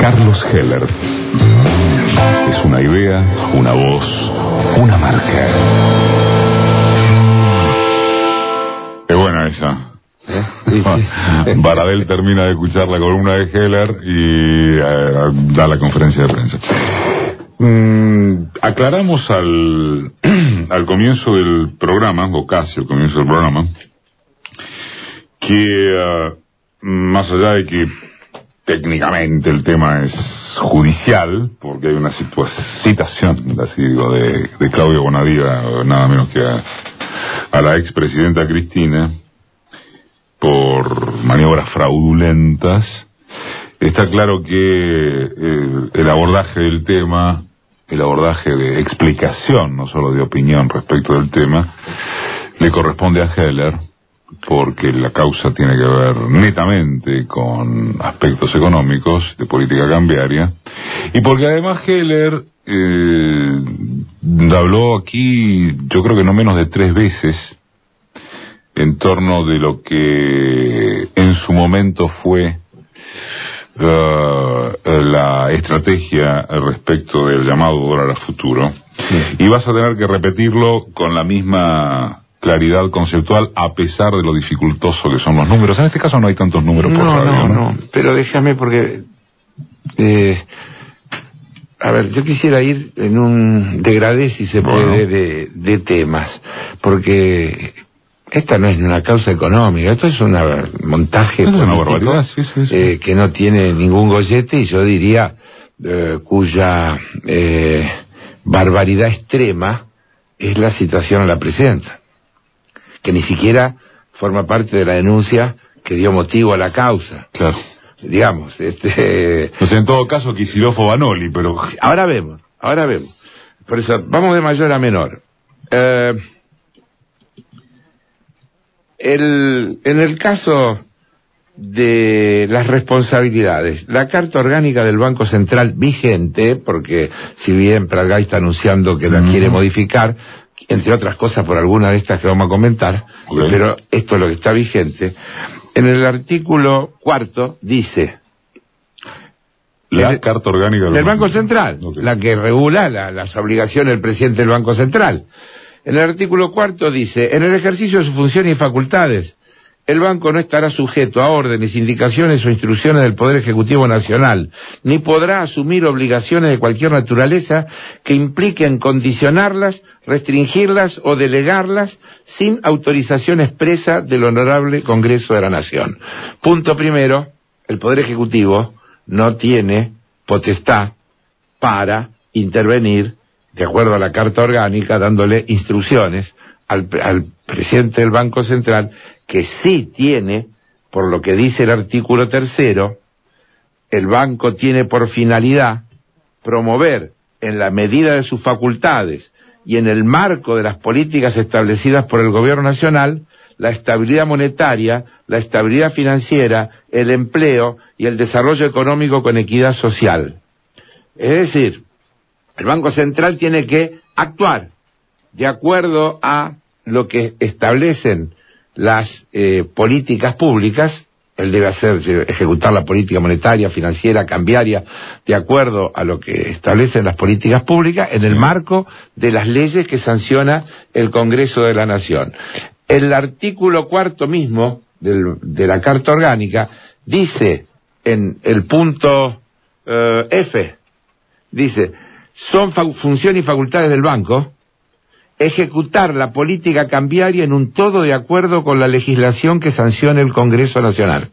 Carlos Heller. Es una idea, una voz, una marca. Es buena esa. Sí, sí. Baradel termina de escuchar la columna de Heller y da la conferencia de prensa. Aclaramos al comienzo del programa, o casi al comienzo del programa, que más allá de que técnicamente el tema es judicial, porque hay una citación, así digo, de Claudio Bonadía, nada menos que a la expresidenta Cristina, por maniobras fraudulentas. Está claro que el abordaje del tema, el abordaje de explicación, no solo de opinión respecto del tema, le corresponde a Heller, porque la causa tiene que ver netamente con aspectos económicos, de política cambiaria, y porque además Heller habló aquí, yo creo que no menos de 3 veces, en torno de lo que en su momento fue la estrategia respecto del llamado dólar a futuro. Sí. Y vas a tener que repetirlo con la misma claridad conceptual, a pesar de lo dificultoso que son los números. En este caso no hay tantos números por radio, no, pero déjame porque a ver, yo quisiera ir en un degradé, si se puede, de temas, porque esta no es una causa económica, esto es un montaje político, una barbaridad, sí. Que no tiene ningún gollete, y yo diría cuya barbaridad extrema es la citación a la presidenta, que ni siquiera forma parte de la denuncia que dio motivo a la causa. Claro. Digamos, pues en todo caso Kicillof o Vanoli, pero... Ahora vemos. Por eso, vamos de mayor a menor. En el caso de las responsabilidades, la Carta Orgánica del Banco Central vigente, porque si bien Pradgay está anunciando que la quiere modificar, entre otras cosas por alguna de estas que vamos a comentar, pero esto es lo que está vigente. En el artículo 4 dice... La Carta Orgánica del Banco Central, la que regula las obligaciones del presidente del Banco Central. En el artículo 4 dice: en el ejercicio de sus funciones y facultades, el banco no estará sujeto a órdenes, indicaciones o instrucciones del Poder Ejecutivo Nacional, ni podrá asumir obligaciones de cualquier naturaleza que impliquen condicionarlas, restringirlas o delegarlas sin autorización expresa del Honorable Congreso de la Nación. Punto primero, el Poder Ejecutivo no tiene potestad para intervenir, de acuerdo a la Carta Orgánica, dándole instrucciones al presidente del Banco Central, que sí tiene, por lo que dice el artículo 3, el banco tiene por finalidad promover, en la medida de sus facultades y en el marco de las políticas establecidas por el Gobierno Nacional, la estabilidad monetaria, la estabilidad financiera, el empleo y el desarrollo económico con equidad social. Es decir, el Banco Central tiene que actuar de acuerdo a lo que establecen las políticas públicas. Él debe ejecutar la política monetaria, financiera, cambiaria, de acuerdo a lo que establecen las políticas públicas, en el marco de las leyes que sanciona el Congreso de la Nación. El artículo 4 mismo de la Carta Orgánica dice, en el punto F, dice: son funciones y facultades del banco ejecutar la política cambiaria en un todo de acuerdo con la legislación que sancione el Congreso Nacional.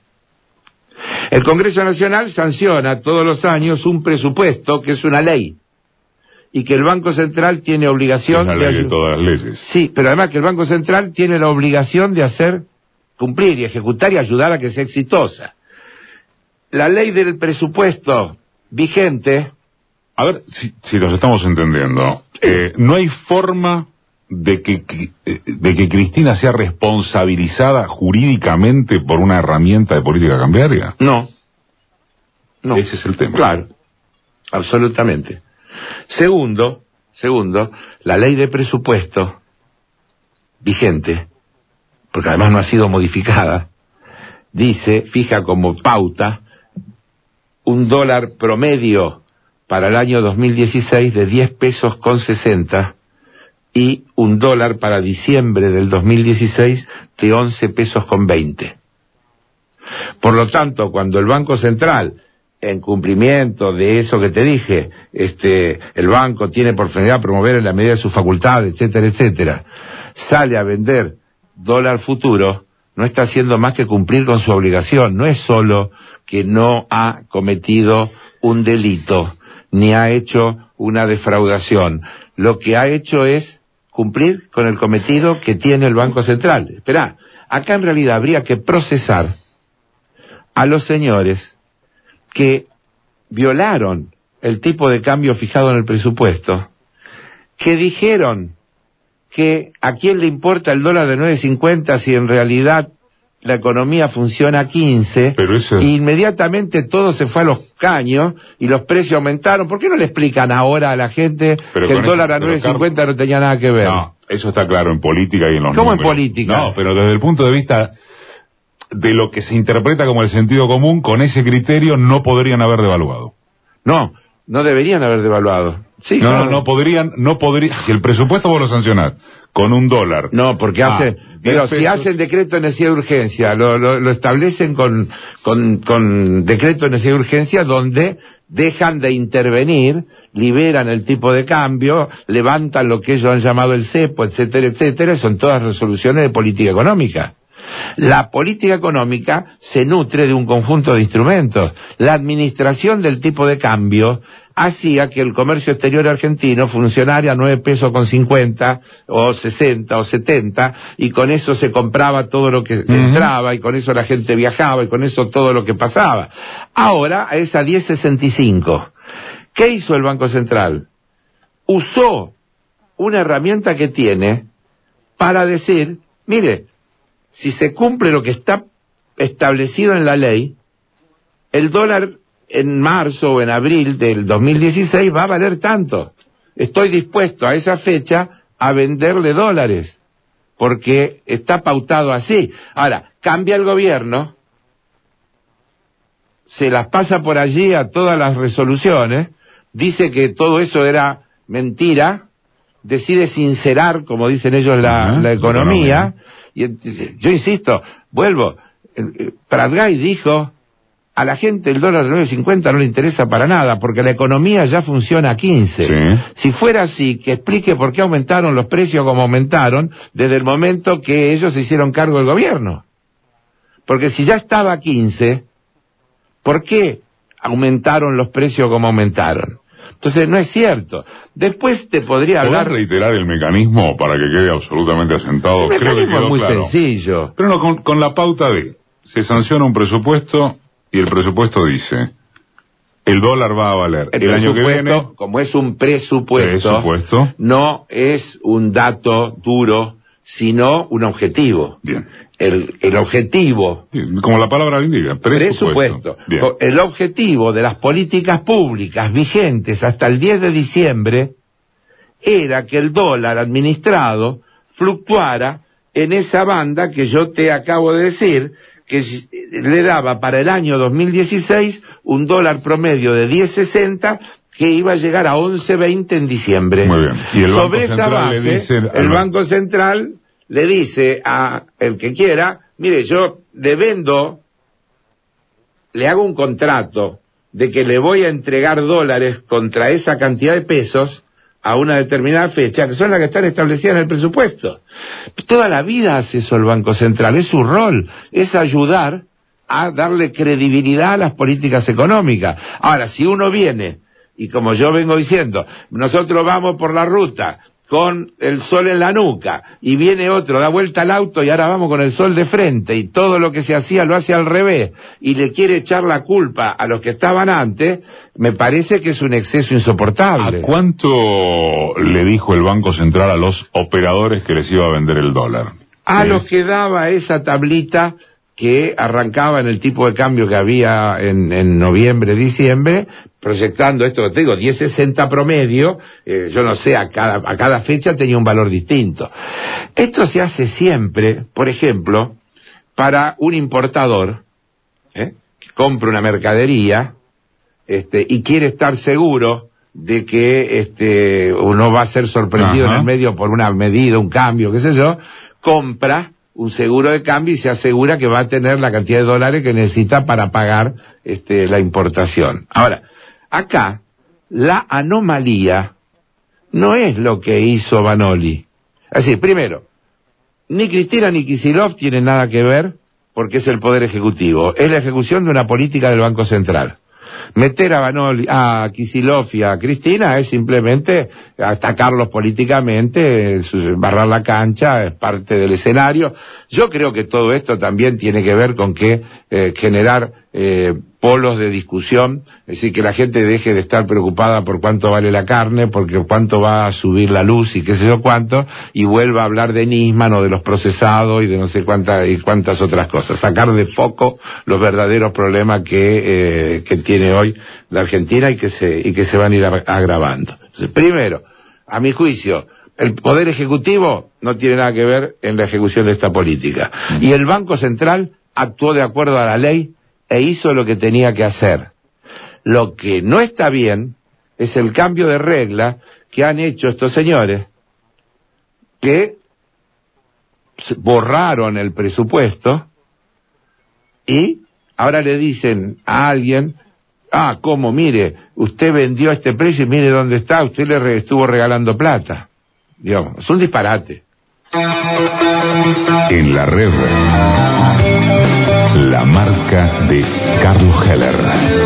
El Congreso Nacional sanciona todos los años un presupuesto que es una ley, y que el Banco Central tiene obligación de... Es la ley de todas las leyes. Sí, pero además que el Banco Central tiene la obligación de hacer cumplir y ejecutar y ayudar a que sea exitosa. La ley del presupuesto vigente... A ver si los estamos entendiendo. No hay forma de que Cristina sea responsabilizada jurídicamente por una herramienta de política cambiaria. No. Ese es el tema. Claro, absolutamente. Segundo, la ley de presupuesto vigente, porque además no ha sido modificada, dice, fija como pauta un dólar promedio para el año 2016 de 10 pesos con 60 y un dólar para diciembre del 2016 de 11 pesos con 20. Por lo tanto, cuando el Banco Central, en cumplimiento de eso que te dije, el banco tiene por finalidad promover en la medida de sus facultades, etcétera, etcétera, sale a vender dólar futuro, no está haciendo más que cumplir con su obligación. No es solo que no ha cometido un delito, ni ha hecho una defraudación. Lo que ha hecho es cumplir con el cometido que tiene el Banco Central. Esperá, acá en realidad habría que procesar a los señores que violaron el tipo de cambio fijado en el presupuesto, que dijeron que a quién le importa el dólar de 9.50 si en realidad la economía funciona a 15, y inmediatamente todo se fue a los caños y los precios aumentaron. ¿Por qué no le explican ahora a la gente que el dólar a 9.50 no tenía nada que ver? No, eso está claro en política y en los ¿Cómo números. en política? No, pero desde el punto de vista de lo que se interpreta como el sentido común, con ese criterio no podrían haber devaluado. No deberían haber devaluado. Sí, no, claro. no podrían, si el presupuesto vos lo sancionás con un dólar. No, porque si hacen decreto de necesidad de urgencia, lo establecen con decreto de necesidad de urgencia donde dejan de intervenir, liberan el tipo de cambio, levantan lo que ellos han llamado el cepo, etcétera, etcétera, son todas resoluciones de política económica. La política económica se nutre de un conjunto de instrumentos. La administración del tipo de cambio hacía que el comercio exterior argentino funcionara a 9 pesos con 50 o 60 o 70, y con eso se compraba todo lo que entraba, y con eso la gente viajaba, y con eso todo lo que pasaba. Ahora es a 10.65. ¿Qué hizo el Banco Central? Usó una herramienta que tiene para decir, mire, si se cumple lo que está establecido en la ley, el dólar en marzo o en abril del 2016 va a valer tanto. Estoy dispuesto a esa fecha a venderle dólares, porque está pautado así. Ahora, cambia el gobierno, se las pasa por allí a todas las resoluciones, dice que todo eso era mentira, decide sincerar, como dicen ellos, la economía. Y yo insisto, vuelvo, Pratgay dijo, a la gente el dólar de 9.50 no le interesa para nada, porque la economía ya funciona a 15. Sí. Si fuera así, que explique por qué aumentaron los precios como aumentaron desde el momento que ellos se hicieron cargo del gobierno. Porque si ya estaba a 15, ¿por qué aumentaron los precios como aumentaron? Entonces no es cierto. Después te podría hablar... ¿Podés reiterar el mecanismo para que quede absolutamente asentado? El Creo que mecanismo quedó es muy claro. sencillo. Pero no, con la pauta de, se sanciona un presupuesto y el presupuesto dice, el dólar va a valer el año que viene. Como es un presupuesto, no es un dato duro, sino un objetivo. Bien. El objetivo... Bien, como la palabra lo indica, presupuesto. Bien. El objetivo de las políticas públicas vigentes hasta el 10 de diciembre era que el dólar administrado fluctuara en esa banda que yo te acabo de decir, que le daba para el año 2016 un dólar promedio de 10.60 que iba a llegar a 11.20 en diciembre. Muy bien. Y el Sobre esa base, el Banco Central le dice a el que quiera, mire, yo le vendo, le hago un contrato de que le voy a entregar dólares contra esa cantidad de pesos a una determinada fecha, que son las que están establecidas en el presupuesto. Toda la vida hace eso el Banco Central, es su rol, es ayudar a darle credibilidad a las políticas económicas. Ahora, si uno viene, y como yo vengo diciendo, nosotros vamos por la ruta con el sol en la nuca, y viene otro, da vuelta al auto y ahora vamos con el sol de frente, y todo lo que se hacía lo hace al revés, y le quiere echar la culpa a los que estaban antes, me parece que es un exceso insoportable. ¿A cuánto le dijo el Banco Central a los operadores que les iba a vender el dólar? A lo que daba esa tablita que arrancaba en el tipo de cambio que había en noviembre, diciembre, proyectando esto que te digo, 10.60 promedio, yo no sé, a cada fecha tenía un valor distinto. Esto se hace siempre, por ejemplo, para un importador, que compra una mercadería y quiere estar seguro de que uno va a ser sorprendido en el medio por una medida, un cambio, qué sé yo, compra un seguro de cambio y se asegura que va a tener la cantidad de dólares que necesita para pagar la importación. Ahora, acá la anomalía no es lo que hizo Vanoli. Es decir, primero, ni Cristina ni Kicillof tienen nada que ver porque es el Poder Ejecutivo. Es la ejecución de una política del Banco Central. Meter a Vanoli, a Kicillof y a Cristina es simplemente atacarlos políticamente, barrar la cancha, es parte del escenario. Yo creo que todo esto también tiene que ver con que generar polos de discusión, es decir, que la gente deje de estar preocupada por cuánto vale la carne, porque cuánto va a subir la luz y qué sé yo cuánto, y vuelva a hablar de Nisman o de los procesados y de no sé cuántas otras cosas. Sacar de foco los verdaderos problemas que tiene hoy la Argentina y que se van a ir agravando. Entonces, primero, a mi juicio, el Poder Ejecutivo no tiene nada que ver en la ejecución de esta política. Y el Banco Central actuó de acuerdo a la ley e hizo lo que tenía que hacer. Lo que no está bien es el cambio de regla que han hecho estos señores, que borraron el presupuesto y ahora le dicen a alguien, ¿cómo? Mire, usted vendió a este precio y mire dónde está, usted le estuvo regalando plata. Digamos, es un disparate. En la red, la marca de Carlos Heller.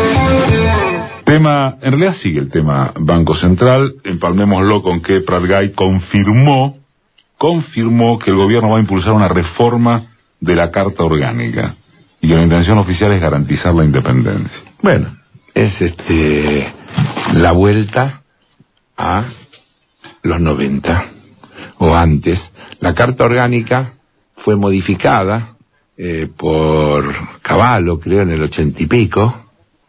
En realidad sigue el tema Banco Central, empalmémoslo con que Prat-Gay confirmó que el gobierno va a impulsar una reforma de la Carta Orgánica y que la intención oficial es garantizar la independencia. Bueno, es la vuelta a los 90 o antes. La Carta Orgánica fue modificada por Cavallo, creo, en el 80 y pico,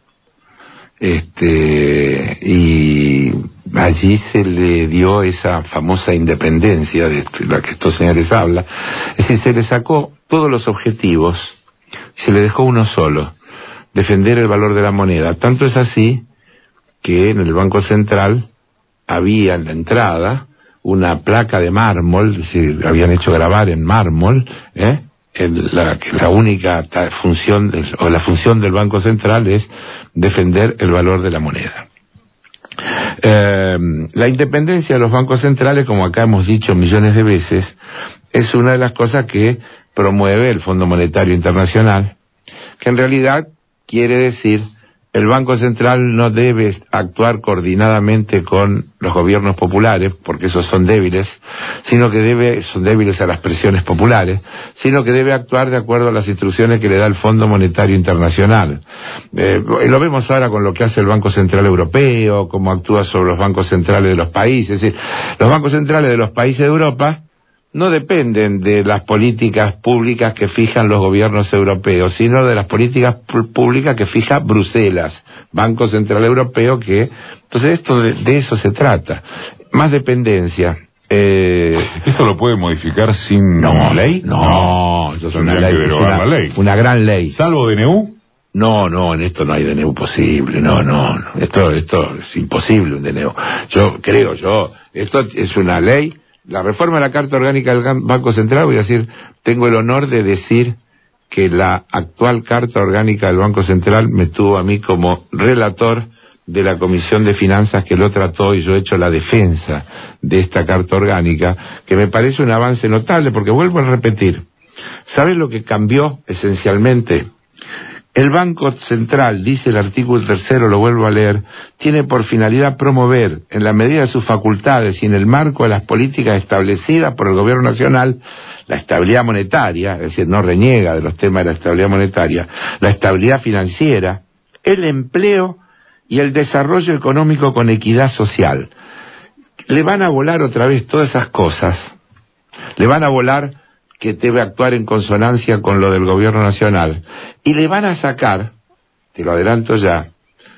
y allí se le dio esa famosa independencia de la que estos señores hablan. Es decir, se le sacó todos los objetivos y se le dejó uno solo: defender el valor de la moneda. Tanto es así que en el Banco Central había en la entrada una placa de mármol, es decir, habían hecho grabar en mármol, la única función, o la función del Banco Central es defender el valor de la moneda. La independencia de los bancos centrales, como acá hemos dicho millones de veces, es una de las cosas que promueve el Fondo Monetario Internacional, que en realidad quiere decir: el Banco Central no debe actuar coordinadamente con los gobiernos populares, porque esos son débiles, son débiles a las presiones populares, sino que debe actuar de acuerdo a las instrucciones que le da el Fondo Monetario Internacional. Lo vemos ahora con lo que hace el Banco Central Europeo, cómo actúa sobre los bancos centrales de los países. Es decir, los bancos centrales de los países de Europa no dependen de las políticas públicas que fijan los gobiernos europeos, sino de las políticas públicas que fija Bruselas, Banco Central Europeo, entonces de eso se trata. Más dependencia. ¿Esto lo puede modificar sin ley? No, esto es una ley, una gran ley. ¿Salvo DNU? No, en esto no hay DNU posible, no. Esto es imposible, un DNU. Esto es una ley. La reforma de la Carta Orgánica del Banco Central, voy a decir, tengo el honor de decir que la actual Carta Orgánica del Banco Central me tuvo a mí como relator de la Comisión de Finanzas que lo trató, y yo he hecho la defensa de esta Carta Orgánica, que me parece un avance notable, porque vuelvo a repetir, ¿sabes lo que cambió esencialmente? El Banco Central, dice el artículo 3, lo vuelvo a leer, tiene por finalidad promover, en la medida de sus facultades y en el marco de las políticas establecidas por el Gobierno Nacional, la estabilidad monetaria, es decir, no reniega de los temas de la estabilidad monetaria, la estabilidad financiera, el empleo y el desarrollo económico con equidad social. Le van a volar otra vez todas esas cosas, le van a volar que debe actuar en consonancia con lo del gobierno nacional, y le van a sacar, te lo adelanto ya,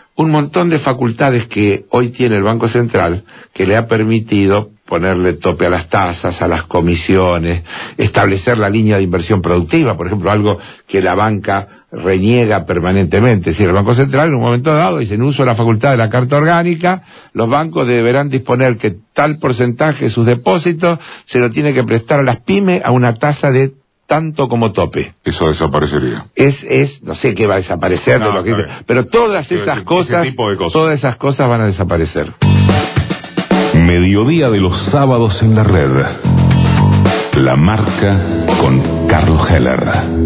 un montón de facultades que hoy tiene el Banco Central, que le ha permitido ponerle tope a las tasas, a las comisiones, establecer la línea de inversión productiva, por ejemplo, algo que la banca reniega permanentemente. Es decir, el Banco Central en un momento dado dice, en uso de la facultad de la Carta Orgánica, los bancos deberán disponer que tal porcentaje de sus depósitos se lo tiene que prestar a las pymes a una tasa de tanto como tope. Eso desaparecería. No sé qué va a desaparecer, de lo que dice, pero todas esas cosas van a desaparecer. Mediodía de los sábados en la red. La Marca con Carlos Heller.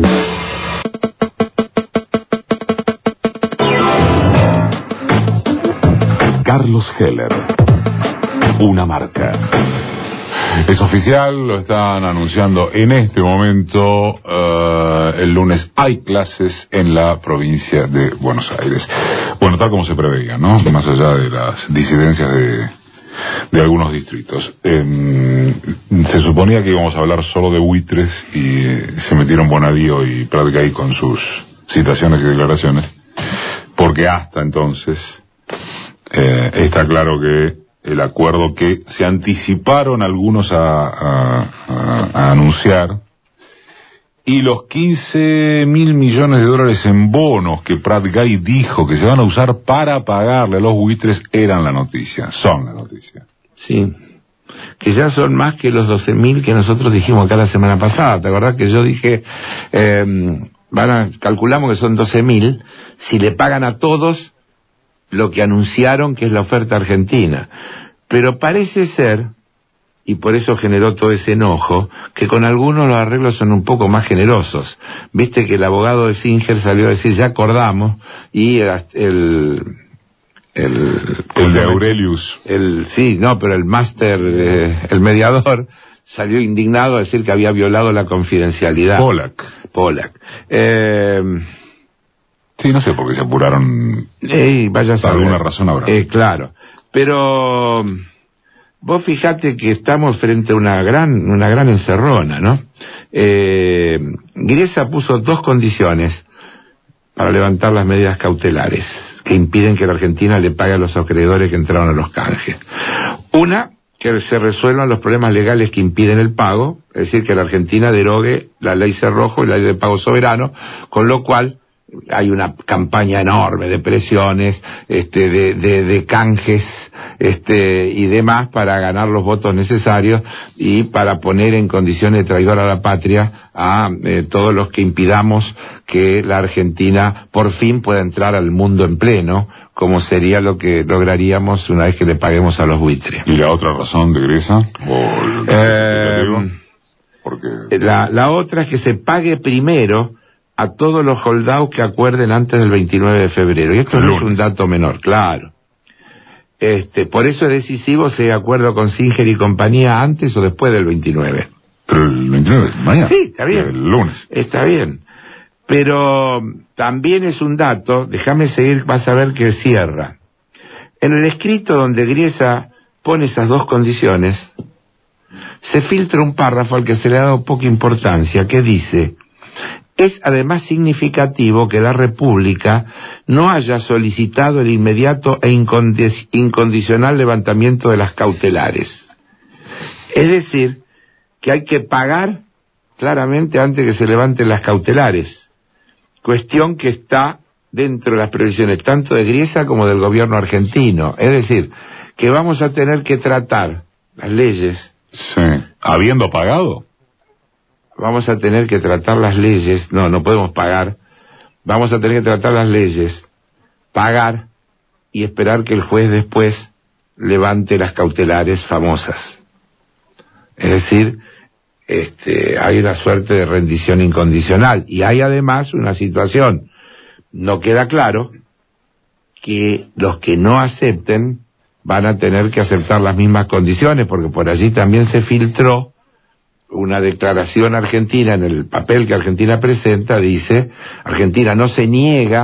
Carlos Heller. Una marca. Es oficial, lo están anunciando en este momento. El lunes hay clases en la provincia de Buenos Aires. Bueno, tal como se preveía, ¿no? Más allá de las disidencias de algunos distritos. Se suponía que íbamos a hablar solo de buitres y se metieron Bonadío y Pratgay con sus citaciones y declaraciones, porque hasta entonces está claro que el acuerdo que se anticiparon algunos a anunciar, y los 15.000 millones de dólares en bonos que Pratgay dijo que se van a usar para pagarle a los buitres eran la noticia, son la noticia. Sí, que ya son más que los 12.000 que nosotros dijimos acá la semana pasada. ¿Te acordás que yo dije, calculamos que son 12.000 si le pagan a todos lo que anunciaron que es la oferta argentina? Pero parece ser, y por eso generó todo ese enojo, que con algunos los arreglos son un poco más generosos. Viste que el abogado de Singer salió a decir, ya acordamos, y el de Aurelius. Pero el máster, el mediador, salió indignado a decir que había violado la confidencialidad. Pollack. Sí, no sé por qué se apuraron. Vaya a saber. Alguna razón habrá. Claro. Pero vos fijate que estamos frente a una gran encerrona, ¿no? Griesa puso 2 condiciones para levantar las medidas cautelares que impiden que la Argentina le pague a los acreedores que entraron a los canjes. Una, que se resuelvan los problemas legales que impiden el pago, es decir, que la Argentina derogue la ley Cerrojo y la ley de pago soberano, con lo cual hay una campaña enorme de presiones, de canjes, y demás para ganar los votos necesarios y para poner en condiciones de traidor a la patria a todos los que impidamos que la Argentina por fin pueda entrar al mundo en pleno, como sería lo que lograríamos una vez que le paguemos a los buitres. ¿Y la otra razón de Griesa? Porque la otra es que se pague primero a todos los holdouts que acuerden antes del 29 de febrero. Y esto no es un dato menor, claro. Por eso es decisivo si hay acuerdo con Singer y compañía antes o después del 29. Pero el 29, mañana. Sí, está bien. El lunes. Está bien. Pero también es un dato, déjame seguir, vas a ver que cierra. En el escrito donde Griesa pone esas 2 condiciones, se filtra un párrafo al que se le ha dado poca importancia, que dice: es además significativo que la República no haya solicitado el inmediato e incondicional levantamiento de las cautelares. Es decir, que hay que pagar claramente antes que se levanten las cautelares, cuestión que está dentro de las previsiones tanto de Griesa como del gobierno argentino. Es decir, que vamos a tener que tratar las leyes. Sí. ¿Habiendo pagado? Vamos a tener que tratar las leyes, no podemos pagar, vamos a tener que tratar las leyes, pagar y esperar que el juez después levante las cautelares famosas. Es decir, hay una suerte de rendición incondicional y hay además una situación, no queda claro que los que no acepten van a tener que aceptar las mismas condiciones, porque por allí también se filtró una declaración argentina. En el papel que Argentina presenta dice: Argentina no se niega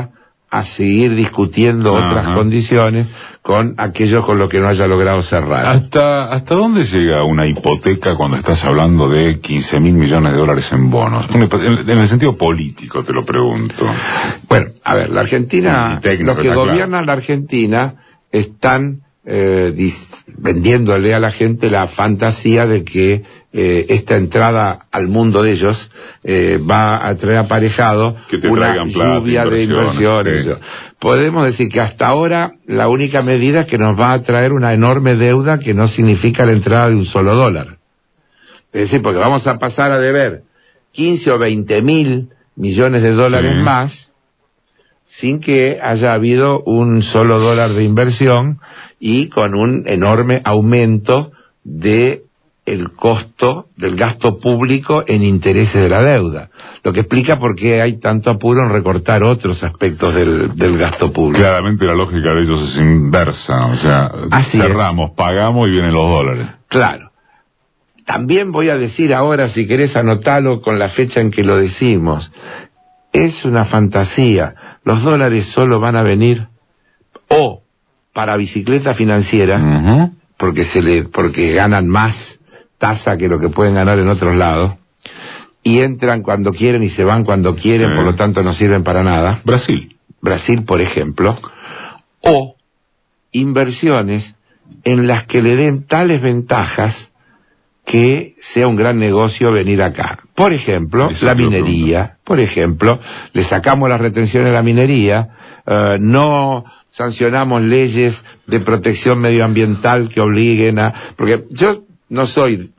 a seguir discutiendo otras condiciones con aquellos con los que no haya logrado cerrar. ¿Hasta dónde llega una hipoteca cuando estás hablando de 15.000 millones de dólares en bonos? En el sentido político te lo pregunto. Bueno, a ver, la Argentina, los que gobiernan la Argentina están vendiéndole a la gente la fantasía de que esta entrada al mundo de ellos va a traer aparejado una lluvia de inversiones. Sí. Podemos decir que hasta ahora la única medida es que nos va a traer una enorme deuda que no significa la entrada de un solo dólar. Es decir, porque vamos a pasar a deber 15 o 20.000 millones de dólares más sin que haya habido un solo dólar de inversión y con un enorme aumento de el costo del gasto público en intereses de la deuda, lo que explica por qué hay tanto apuro en recortar otros aspectos del gasto público. Claramente la lógica de ellos es inversa, o sea, cerramos, pagamos y vienen los dólares. Claro. También voy a decir ahora, si querés anotarlo con la fecha en que lo decimos, es una fantasía. Los dólares solo van a venir o para bicicleta financiera, porque ganan más tasa que lo que pueden ganar en otros lados, y entran cuando quieren y se van cuando quieren, por lo tanto no sirven para nada. Brasil, por ejemplo, o inversiones en las que le den tales ventajas que sea un gran negocio venir acá. Por ejemplo, la minería. Por ejemplo, le sacamos las retenciones a la minería, no sancionamos leyes de protección medioambiental que obliguen a... Porque yo no soy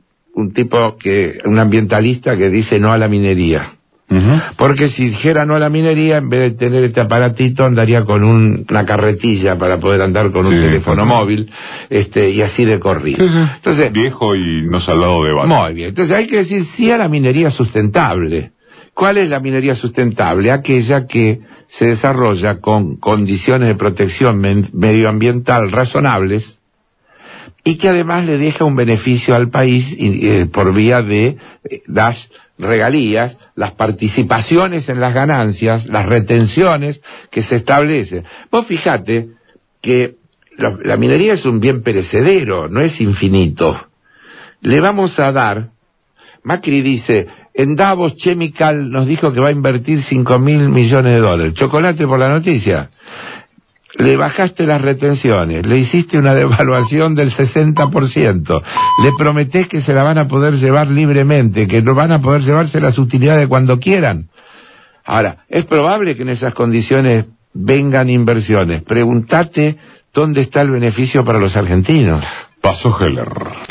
un ambientalista que dice no a la minería. Porque si dijera no a la minería, en vez de tener este aparatito, andaría con una carretilla para poder andar con un teléfono móvil, y así de corrido. Entonces, viejo y no saldado de base. Muy bien. Entonces hay que decir sí a la minería sustentable. ¿Cuál es la minería sustentable? Aquella que se desarrolla con condiciones de protección medioambiental razonables y que además le deja un beneficio al país por vía de las regalías, las participaciones en las ganancias, las retenciones que se establecen. Vos fijate que la minería es un bien perecedero, no es infinito. Le vamos a dar, Macri dice, en Davos Chemical nos dijo que va a invertir 5.000 millones de dólares. Chocolate por la noticia. Le bajaste las retenciones, le hiciste una devaluación del 60%, le prometés que se la van a poder llevar libremente, que no van a poder llevarse las utilidades cuando quieran. Ahora, es probable que en esas condiciones vengan inversiones. Pregúntate dónde está el beneficio para los argentinos. Pasó Heller.